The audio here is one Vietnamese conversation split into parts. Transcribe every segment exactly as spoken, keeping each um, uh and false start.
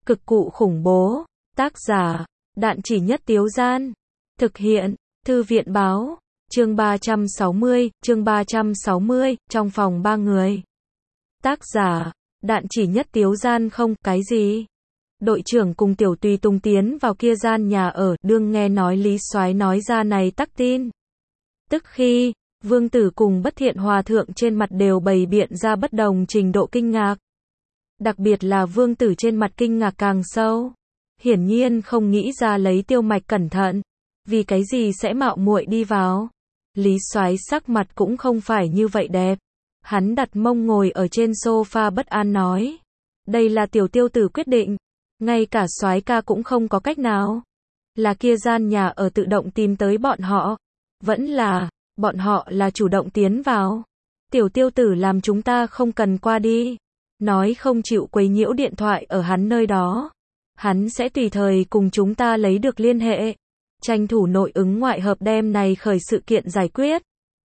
Cực cụ khủng bố. Tác giả, Đạn Chỉ Nhất Tiếu Gian. Thực hiện, Thư viện Báo. Chương ba trăm sáu mươi, chương ba trăm sáu mươi, trong phòng ba người. Tác giả, Đạn Chỉ Nhất Tiếu Gian. Không, cái gì? Đội trưởng cùng Tiểu Tùy Tùng tiến vào kia gian nhà ở, đương nghe nói Lý Soái nói ra này tắc tin. Tức khi, Vương Tử cùng Bất Thiện Hòa Thượng trên mặt đều bày biện ra bất đồng trình độ kinh ngạc. Đặc biệt là Vương Tử trên mặt kinh ngạc càng sâu. Hiển nhiên không nghĩ ra lấy Tiêu Mạch cẩn thận. Vì cái gì sẽ mạo muội đi vào? Lý Soái sắc mặt cũng không phải như vậy đẹp. Hắn đặt mông ngồi ở trên sofa bất an nói. Đây là Tiểu Tiêu Tử quyết định. Ngay cả Soái ca cũng không có cách nào. Là kia gian nhà ở tự động tìm tới bọn họ. Vẫn là, bọn họ là chủ động tiến vào. Tiểu Tiêu Tử làm chúng ta không cần qua đi. Nói không chịu quấy nhiễu điện thoại ở hắn nơi đó. Hắn sẽ tùy thời cùng chúng ta lấy được liên hệ. Tranh thủ nội ứng ngoại hợp đem này khởi sự kiện giải quyết.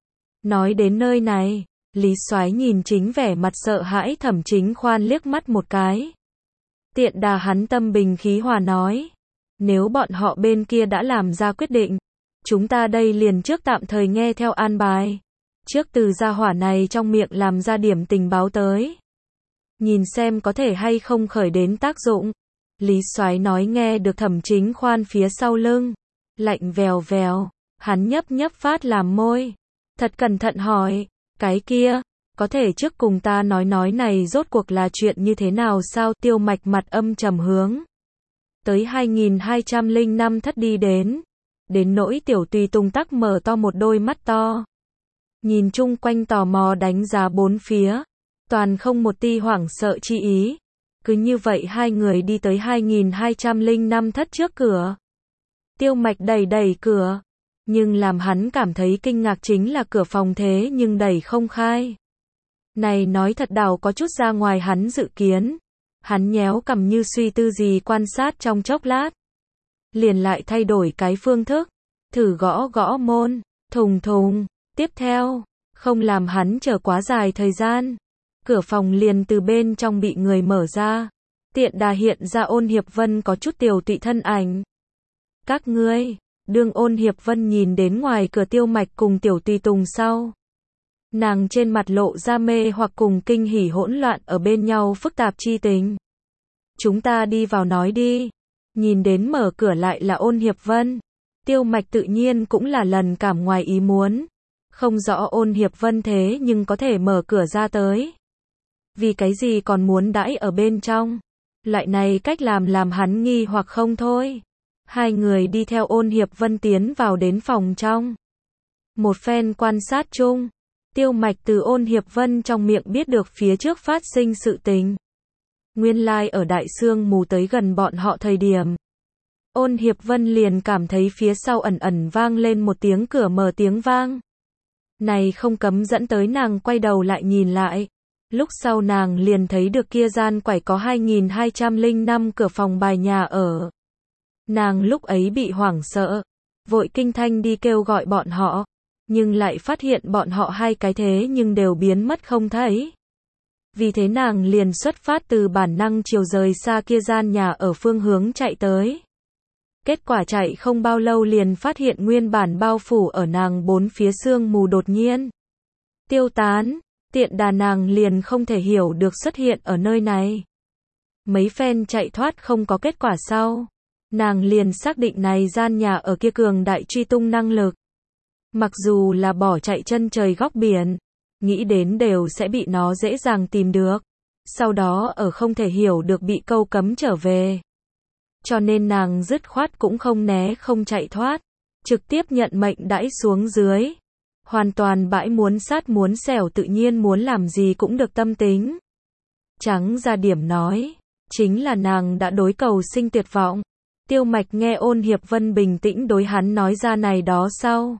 Nói đến nơi này, Lý Soái nhìn chính vẻ mặt sợ hãi Thẩm Chính Khoan liếc mắt một cái. Tiện đà hắn tâm bình khí hòa nói. Nếu bọn họ bên kia đã làm ra quyết định, chúng ta đây liền trước tạm thời nghe theo an bài. Trước từ gia hỏa này trong miệng làm ra điểm tình báo tới. Nhìn xem có thể hay không khởi đến tác dụng. Lý Soái nói nghe được Thẩm Chính Khoan phía sau lưng. Lạnh vèo vèo, hắn nhấp nhấp phát làm môi. Thật cẩn thận hỏi, cái kia, có thể trước cùng ta nói nói này rốt cuộc là chuyện như thế nào sao? Tiêu Mạch mặt âm trầm hướng. Tới hai nghìn hai trăm lẻ năm thất đi đến. Đến nỗi Tiểu Tùy Tùng tắc mở to một đôi mắt to. Nhìn chung quanh tò mò đánh giá bốn phía. Toàn không một ti hoảng sợ chi ý. Cứ như vậy hai người đi tới hai nghìn hai trăm lẻ năm thất trước cửa. Tiêu Mạch đẩy đẩy cửa. Nhưng làm hắn cảm thấy kinh ngạc chính là cửa phòng thế nhưng đẩy không khai. Này nói thật đảo có chút ra ngoài hắn dự kiến. Hắn nhéo cằm như suy tư gì quan sát trong chốc lát. Liền lại thay đổi cái phương thức. Thử gõ gõ môn. Thùng thùng. Tiếp theo. Không làm hắn chờ quá dài thời gian. Cửa phòng liền từ bên trong bị người mở ra. Tiện đà hiện ra Ôn Hiệp Vân có chút Tiểu Tụy thân ảnh. Các ngươi. Đương Ôn Hiệp Vân nhìn đến ngoài cửa Tiêu Mạch cùng Tiểu Tùy Tùng sau. Nàng trên mặt lộ ra mê hoặc cùng kinh hỉ hỗn loạn ở bên nhau phức tạp chi tình. Chúng ta đi vào nói đi. Nhìn đến mở cửa lại là Ôn Hiệp Vân. Tiêu Mạch tự nhiên cũng là lần cảm ngoài ý muốn. Không rõ Ôn Hiệp Vân thế nhưng có thể mở cửa ra tới. Vì cái gì còn muốn đãi ở bên trong. Loại này cách làm làm hắn nghi hoặc không thôi. Hai người đi theo Ôn Hiệp Vân tiến vào đến phòng trong. Một phen quan sát chung. Tiêu Mạch từ Ôn Hiệp Vân trong miệng biết được phía trước phát sinh sự tình. Nguyên lai like ở Đại Sương Mù tới gần bọn họ thời điểm. Ôn Hiệp Vân liền cảm thấy phía sau ẩn ẩn vang lên một tiếng cửa mở tiếng vang. Này không cấm dẫn tới nàng quay đầu lại nhìn lại. Lúc sau nàng liền thấy được kia gian quải có hai nghìn hai trăm lẻ năm cửa phòng bài nhà ở. Nàng lúc ấy bị hoảng sợ. Vội kinh thanh đi kêu gọi bọn họ. Nhưng lại phát hiện bọn họ hai cái thế nhưng đều biến mất không thấy. Vì thế nàng liền xuất phát từ bản năng chiều rời xa kia gian nhà ở phương hướng chạy tới. Kết quả chạy không bao lâu liền phát hiện nguyên bản bao phủ ở nàng bốn phía sương mù đột nhiên tiêu tán. Tiện đà nàng liền không thể hiểu được xuất hiện ở nơi này. Mấy phen chạy thoát không có kết quả sau. Nàng liền xác định này gian nhà ở kia cường đại truy tung năng lực. Mặc dù là bỏ chạy chân trời góc biển, nghĩ đến đều sẽ bị nó dễ dàng tìm được. Sau đó ở không thể hiểu được bị câu cấm trở về. Cho nên nàng dứt khoát cũng không né không chạy thoát. Trực tiếp nhận mệnh đãi xuống dưới. Hoàn toàn bãi muốn sát muốn xẻo tự nhiên muốn làm gì cũng được tâm tính. Trắng ra điểm nói. Chính là nàng đã đối cầu sinh tuyệt vọng. Tiêu Mạch nghe Ôn Hiệp Vân bình tĩnh đối hắn nói ra này đó sau.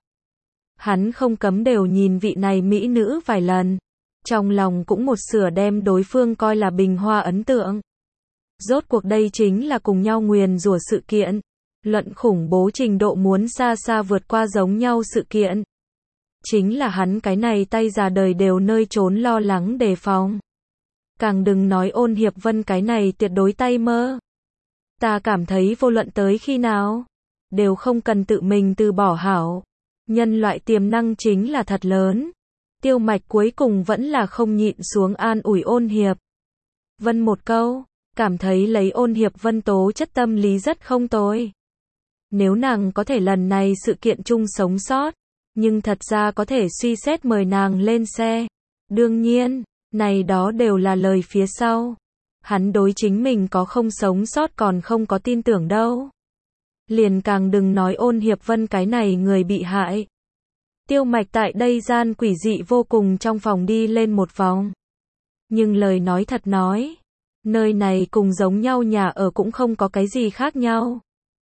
Hắn không cấm đều nhìn vị này mỹ nữ vài lần. Trong lòng cũng một sửa đem đối phương coi là bình hoa ấn tượng. Rốt cuộc đây chính là cùng nhau nguyền rủa sự kiện. Luận khủng bố trình độ muốn xa xa vượt qua giống nhau sự kiện. Chính là hắn cái này tay già đời đều nơi trốn lo lắng đề phòng. Càng đừng nói Ôn Hiệp Vân cái này tuyệt đối tay mơ. Ta cảm thấy vô luận tới khi nào, đều không cần tự mình từ bỏ hảo. Nhân loại tiềm năng chính là thật lớn. Tiêu Mạch cuối cùng vẫn là không nhịn xuống an ủi Ôn Hiệp Vân một câu, cảm thấy lấy Ôn Hiệp Vân tố chất tâm lý rất không tồi. Nếu nàng có thể lần này sự kiện chung sống sót, nhưng thật ra có thể suy xét mời nàng lên xe. Đương nhiên, này đó đều là lời phía sau. Hắn đối chính mình có không sống sót còn không có tin tưởng đâu. Liền càng đừng nói Ôn Hiệp Vân cái này người bị hại. Tiêu Mạch tại đây gian quỷ dị vô cùng trong phòng đi lên một vòng. Nhưng lời nói thật nói, nơi này cùng giống nhau nhà ở cũng không có cái gì khác nhau.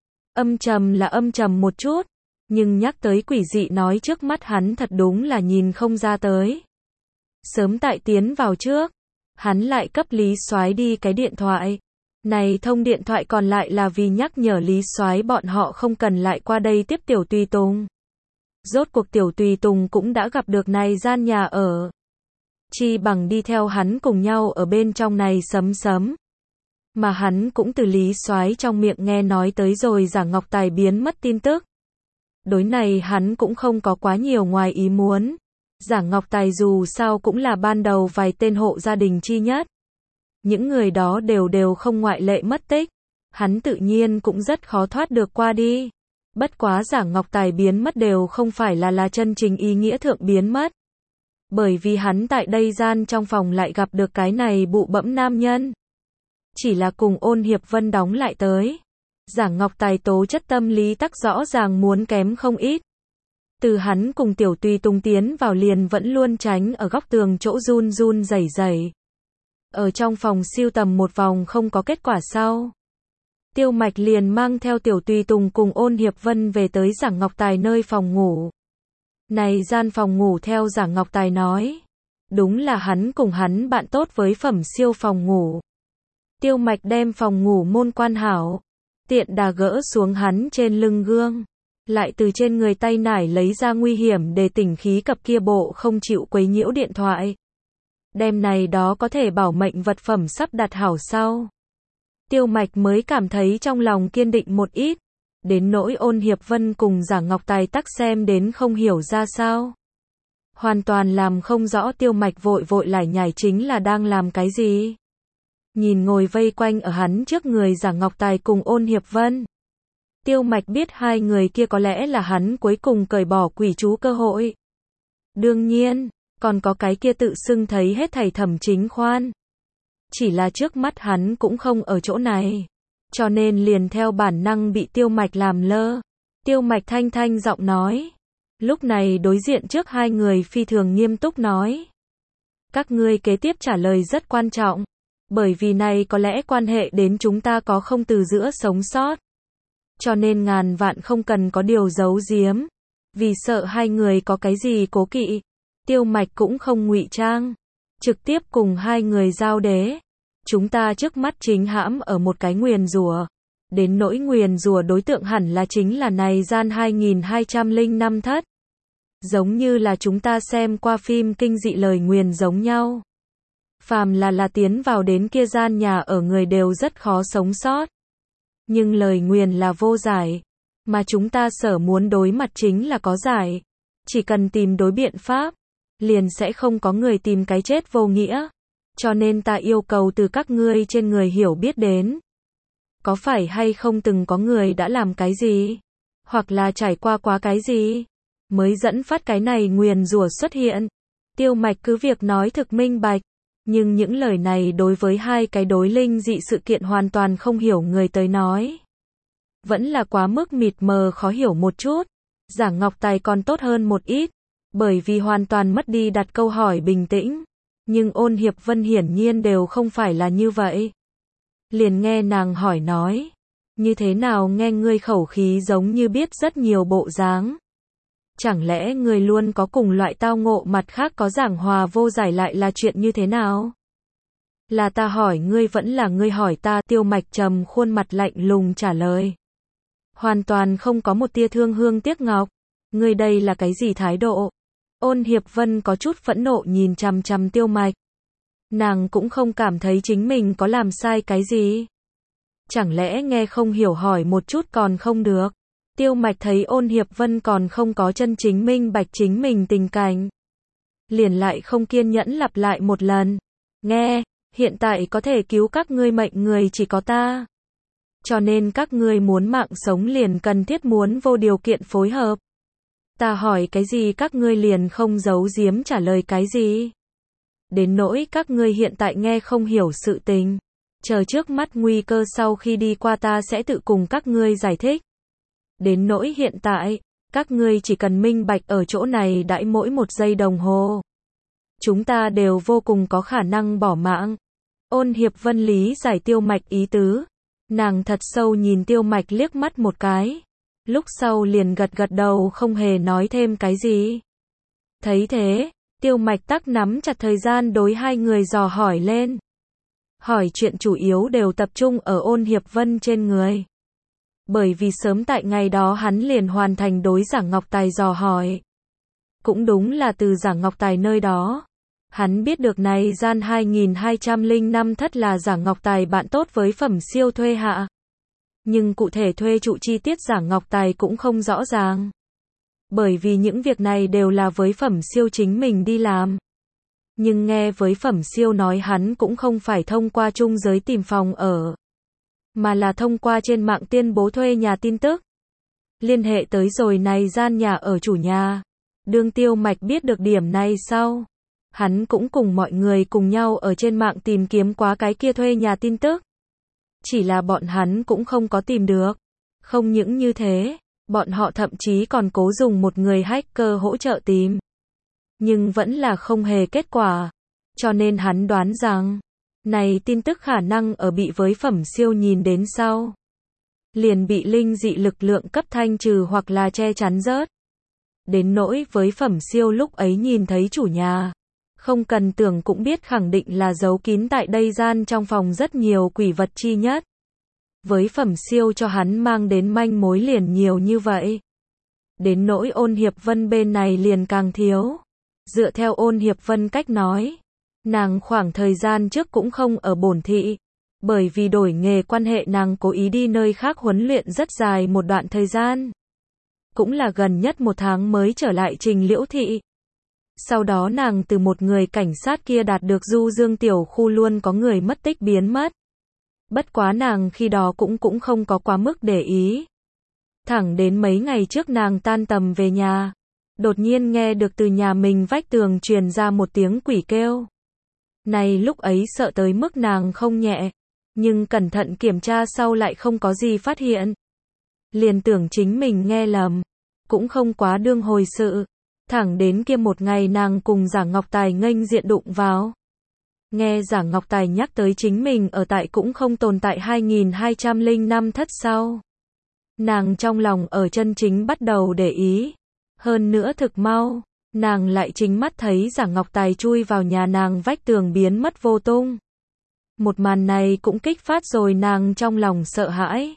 Âm trầm là âm trầm một chút, nhưng nhắc tới quỷ dị nói trước mắt hắn thật đúng là nhìn không ra tới. Sớm tại tiến vào trước, hắn lại cấp Lý Soái đi cái điện thoại. Này thông điện thoại còn lại là vì nhắc nhở Lý Soái bọn họ không cần lại qua đây tiếp Tiểu Tùy Tùng. Rốt cuộc Tiểu Tùy Tùng cũng đã gặp được này gian nhà ở. Chi bằng đi theo hắn cùng nhau ở bên trong này sấm sấm. Mà hắn cũng từ Lý Soái trong miệng nghe nói tới rồi Giả Ngọc Tài biến mất tin tức. Đối này hắn cũng không có quá nhiều ngoài ý muốn. Giả Ngọc Tài dù sao cũng là ban đầu vài tên hộ gia đình chi nhất. Những người đó đều đều không ngoại lệ mất tích. Hắn tự nhiên cũng rất khó thoát được qua đi. Bất quá Giả Ngọc Tài biến mất đều không phải là là chân chính ý nghĩa thượng biến mất. Bởi vì hắn tại đây gian trong phòng lại gặp được cái này bụ bẫm nam nhân. Chỉ là cùng Ôn Hiệp Vân đóng lại tới. Giả Ngọc Tài tố chất tâm lý tắc rõ ràng muốn kém không ít. Từ hắn cùng Tiểu Tùy Tùng tiến vào liền vẫn luôn tránh ở góc tường chỗ run run rẩy rẩy. Ở trong phòng siêu tầm một vòng không có kết quả sau. Tiêu Mạch liền mang theo Tiểu Tùy Tùng cùng Ôn Hiệp Vân về tới Giả Ngọc Tài nơi phòng ngủ. Này gian phòng ngủ theo Giả Ngọc Tài nói, đúng là hắn cùng hắn bạn tốt với phẩm siêu phòng ngủ. Tiêu Mạch đem phòng ngủ môn quan hảo, tiện đà gỡ xuống hắn trên lưng gương, lại từ trên người tay nải lấy ra nguy hiểm để tỉnh khí cặp kia bộ không chịu quấy nhiễu điện thoại. Đem này đó có thể bảo mệnh vật phẩm sắp đặt hảo sau. Tiêu Mạch mới cảm thấy trong lòng kiên định một ít. Đến nỗi Ôn Hiệp Vân cùng Giả Ngọc Tài tắc xem đến không hiểu ra sao. Hoàn toàn làm không rõ Tiêu Mạch vội vội lải nhải chính là đang làm cái gì. Nhìn ngồi vây quanh ở hắn trước người Giả Ngọc Tài cùng Ôn Hiệp Vân. Tiêu Mạch biết hai người kia có lẽ là hắn cuối cùng cởi bỏ quỷ chú cơ hội. Đương nhiên, còn có cái kia tự xưng thấy hết thảy Thẩm Chính Khoan. Chỉ là trước mắt hắn cũng không ở chỗ này. Cho nên liền theo bản năng bị Tiêu Mạch làm lơ. Tiêu Mạch thanh thanh giọng nói. Lúc này đối diện trước hai người phi thường nghiêm túc nói. Các ngươi kế tiếp trả lời rất quan trọng. Bởi vì này có lẽ quan hệ đến chúng ta có không từ giữa sống sót. Cho nên ngàn vạn không cần có điều giấu giếm. Vì sợ hai người có cái gì cố kỵ. Tiêu Mạch cũng không ngụy trang. Trực tiếp cùng hai người giao đế. Chúng ta trước mắt chính hãm ở một cái nguyền rủa. Đến nỗi nguyền rủa đối tượng hẳn là chính là này gian hai nghìn hai trăm lẻ năm thất. Giống như là chúng ta xem qua phim kinh dị lời nguyền giống nhau. Phàm là là tiến vào đến kia gian nhà ở người đều rất khó sống sót. Nhưng lời nguyền là vô giải. Mà chúng ta sở muốn đối mặt chính là có giải. Chỉ cần tìm đối biện pháp. Liền sẽ không có người tìm cái chết vô nghĩa. Cho nên ta yêu cầu từ các ngươi trên người hiểu biết đến. Có phải hay không từng có người đã làm cái gì? Hoặc là trải qua quá cái gì? Mới dẫn phát cái này nguyền rủa xuất hiện. Tiêu Mạch cứ việc nói thực minh bạch. Nhưng những lời này đối với hai cái đối linh dị sự kiện hoàn toàn không hiểu người tới nói. Vẫn là quá mức mịt mờ khó hiểu một chút. Giả Ngọc Tài còn tốt hơn một ít. Bởi vì hoàn toàn mất đi đặt câu hỏi bình tĩnh. Nhưng Ôn Hiệp Vân hiển nhiên đều không phải là như vậy. Liền nghe nàng hỏi nói. Như thế nào nghe ngươi khẩu khí giống như biết rất nhiều bộ dáng. Chẳng lẽ ngươi luôn có cùng loại tao ngộ mặt khác có giảng hòa vô giải lại là chuyện như thế nào? Là ta hỏi ngươi vẫn là ngươi hỏi ta? Tiêu Mạch trầm khuôn mặt lạnh lùng trả lời. Hoàn toàn không có một tia thương hương tiếc ngọc. Ngươi đây là cái gì thái độ? Ôn Hiệp Vân có chút phẫn nộ nhìn chằm chằm Tiêu Mạch. Nàng cũng không cảm thấy chính mình có làm sai cái gì. Chẳng lẽ nghe không hiểu hỏi một chút còn không được? Tiêu Mạch thấy Ôn Hiệp Vân còn không có chân chính minh bạch chính mình tình cảnh. Liền lại không kiên nhẫn lặp lại một lần. Nghe, hiện tại có thể cứu các ngươi mệnh người chỉ có ta. Cho nên các ngươi muốn mạng sống liền cần thiết muốn vô điều kiện phối hợp. Ta hỏi cái gì các ngươi liền không giấu giếm trả lời cái gì. Đến nỗi các ngươi hiện tại nghe không hiểu sự tình. Chờ trước mắt nguy cơ sau khi đi qua ta sẽ tự cùng các ngươi giải thích. Đến nỗi hiện tại, các ngươi chỉ cần minh bạch ở chỗ này đãi mỗi một giây đồng hồ. Chúng ta đều vô cùng có khả năng bỏ mạng. Ôn Hiệp Vân lý giải Tiêu Mạch ý tứ. Nàng thật sâu nhìn Tiêu Mạch liếc mắt một cái. Lúc sau liền gật gật đầu không hề nói thêm cái gì. Thấy thế, Tiêu Mạch tắc nắm chặt thời gian đối hai người dò hỏi lên. Hỏi chuyện chủ yếu đều tập trung ở Ôn Hiệp Vân trên người. Bởi vì sớm tại ngày đó hắn liền hoàn thành đối Giả Ngọc Tài dò hỏi. Cũng đúng là từ Giả Ngọc Tài nơi đó. Hắn biết được này gian hai nghìn hai trăm lẻ năm thất là Giả Ngọc Tài bạn tốt với Phẩm Siêu thuê hạ. Nhưng cụ thể thuê trụ chi tiết Giả Ngọc Tài cũng không rõ ràng. Bởi vì những việc này đều là với Phẩm Siêu chính mình đi làm. Nhưng nghe với Phẩm Siêu nói hắn cũng không phải thông qua trung giới tìm phòng ở. Mà là thông qua trên mạng tuyên bố thuê nhà tin tức. Liên hệ tới rồi này gian nhà ở chủ nhà. Đương Tiêu Mạch biết được điểm này sau. Hắn cũng cùng mọi người cùng nhau ở trên mạng tìm kiếm quá cái kia thuê nhà tin tức. Chỉ là bọn hắn cũng không có tìm được. Không những như thế, bọn họ thậm chí còn cố dùng một người hacker hỗ trợ tìm. Nhưng vẫn là không hề kết quả. Cho nên hắn đoán rằng, này tin tức khả năng ở bị với Phẩm Siêu nhìn đến sau. Liền bị linh dị lực lượng cấp thanh trừ hoặc là che chắn rớt. Đến nỗi với Phẩm Siêu lúc ấy nhìn thấy chủ nhà. Không cần tưởng cũng biết khẳng định là giấu kín tại đây gian trong phòng rất nhiều quỷ vật chi nhất. Với Phẩm Siêu cho hắn mang đến manh mối liền nhiều như vậy. Đến nỗi Ôn Hiệp Vân bên này liền càng thiếu. Dựa theo Ôn Hiệp Vân cách nói, nàng khoảng thời gian trước cũng không ở bổn thị. Bởi vì đổi nghề quan hệ nàng cố ý đi nơi khác huấn luyện rất dài một đoạn thời gian. Cũng là gần nhất một tháng mới trở lại Trình Liễu thị. Sau đó nàng từ một người cảnh sát kia đạt được Du Dương tiểu khu luôn có người mất tích biến mất. Bất quá nàng khi đó cũng cũng không có quá mức để ý. Thẳng đến mấy ngày trước nàng tan tầm về nhà. Đột nhiên nghe được từ nhà mình vách tường truyền ra một tiếng quỷ kêu. Này lúc ấy sợ tới mức nàng không nhẹ. Nhưng cẩn thận kiểm tra sau lại không có gì phát hiện. Liền tưởng chính mình nghe lầm. Cũng không quá đương hồi sự. Thẳng đến kia một ngày nàng cùng Giả Ngọc Tài nghênh diện đụng vào. Nghe Giả Ngọc Tài nhắc tới chính mình ở tại cũng không tồn tại hai nghìn hai trăm lẻ năm thất sau. Nàng trong lòng ở chân chính bắt đầu để ý. Hơn nữa thực mau, nàng lại chính mắt thấy Giả Ngọc Tài chui vào nhà nàng vách tường biến mất vô tung. Một màn này cũng kích phát rồi nàng trong lòng sợ hãi.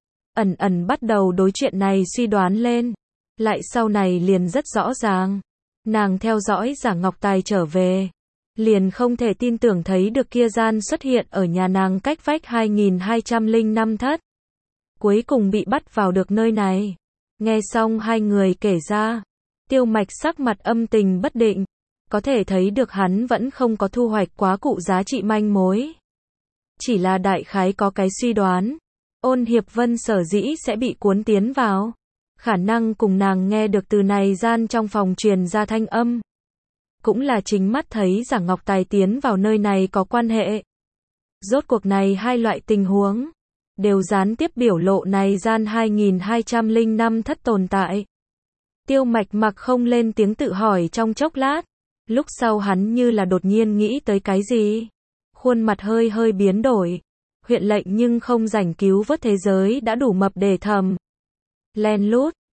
Ẩn ẩn bắt đầu đối chuyện này suy đoán lên. Lại sau này liền rất rõ ràng. Nàng theo dõi Giả Ngọc Tài trở về. Liền không thể tin tưởng thấy được kia gian xuất hiện ở nhà nàng cách vách hai nghìn hai trăm lẻ năm thất. Cuối cùng bị bắt vào được nơi này. Nghe xong hai người kể ra. Tiêu Mạch sắc mặt âm tình bất định. Có thể thấy được hắn vẫn không có thu hoạch quá cụ giá trị manh mối. Chỉ là đại khái có cái suy đoán. Ôn Hiệp Vân sở dĩ sẽ bị cuốn tiến vào. Khả năng cùng nàng nghe được từ này gian trong phòng truyền ra thanh âm. Cũng là chính mắt thấy Giả Ngọc Tài tiến vào nơi này có quan hệ. Rốt cuộc này hai loại tình huống. Đều gián tiếp biểu lộ này gian hai nghìn hai trăm lẻ năm thất tồn tại. Tiêu Mạch mặc không lên tiếng tự hỏi trong chốc lát. Lúc sau hắn như là đột nhiên nghĩ tới cái gì. Khuôn mặt hơi hơi biến đổi. Huyện lệnh nhưng không rảnh cứu vớt thế giới đã đủ mập để thầm. Len lút,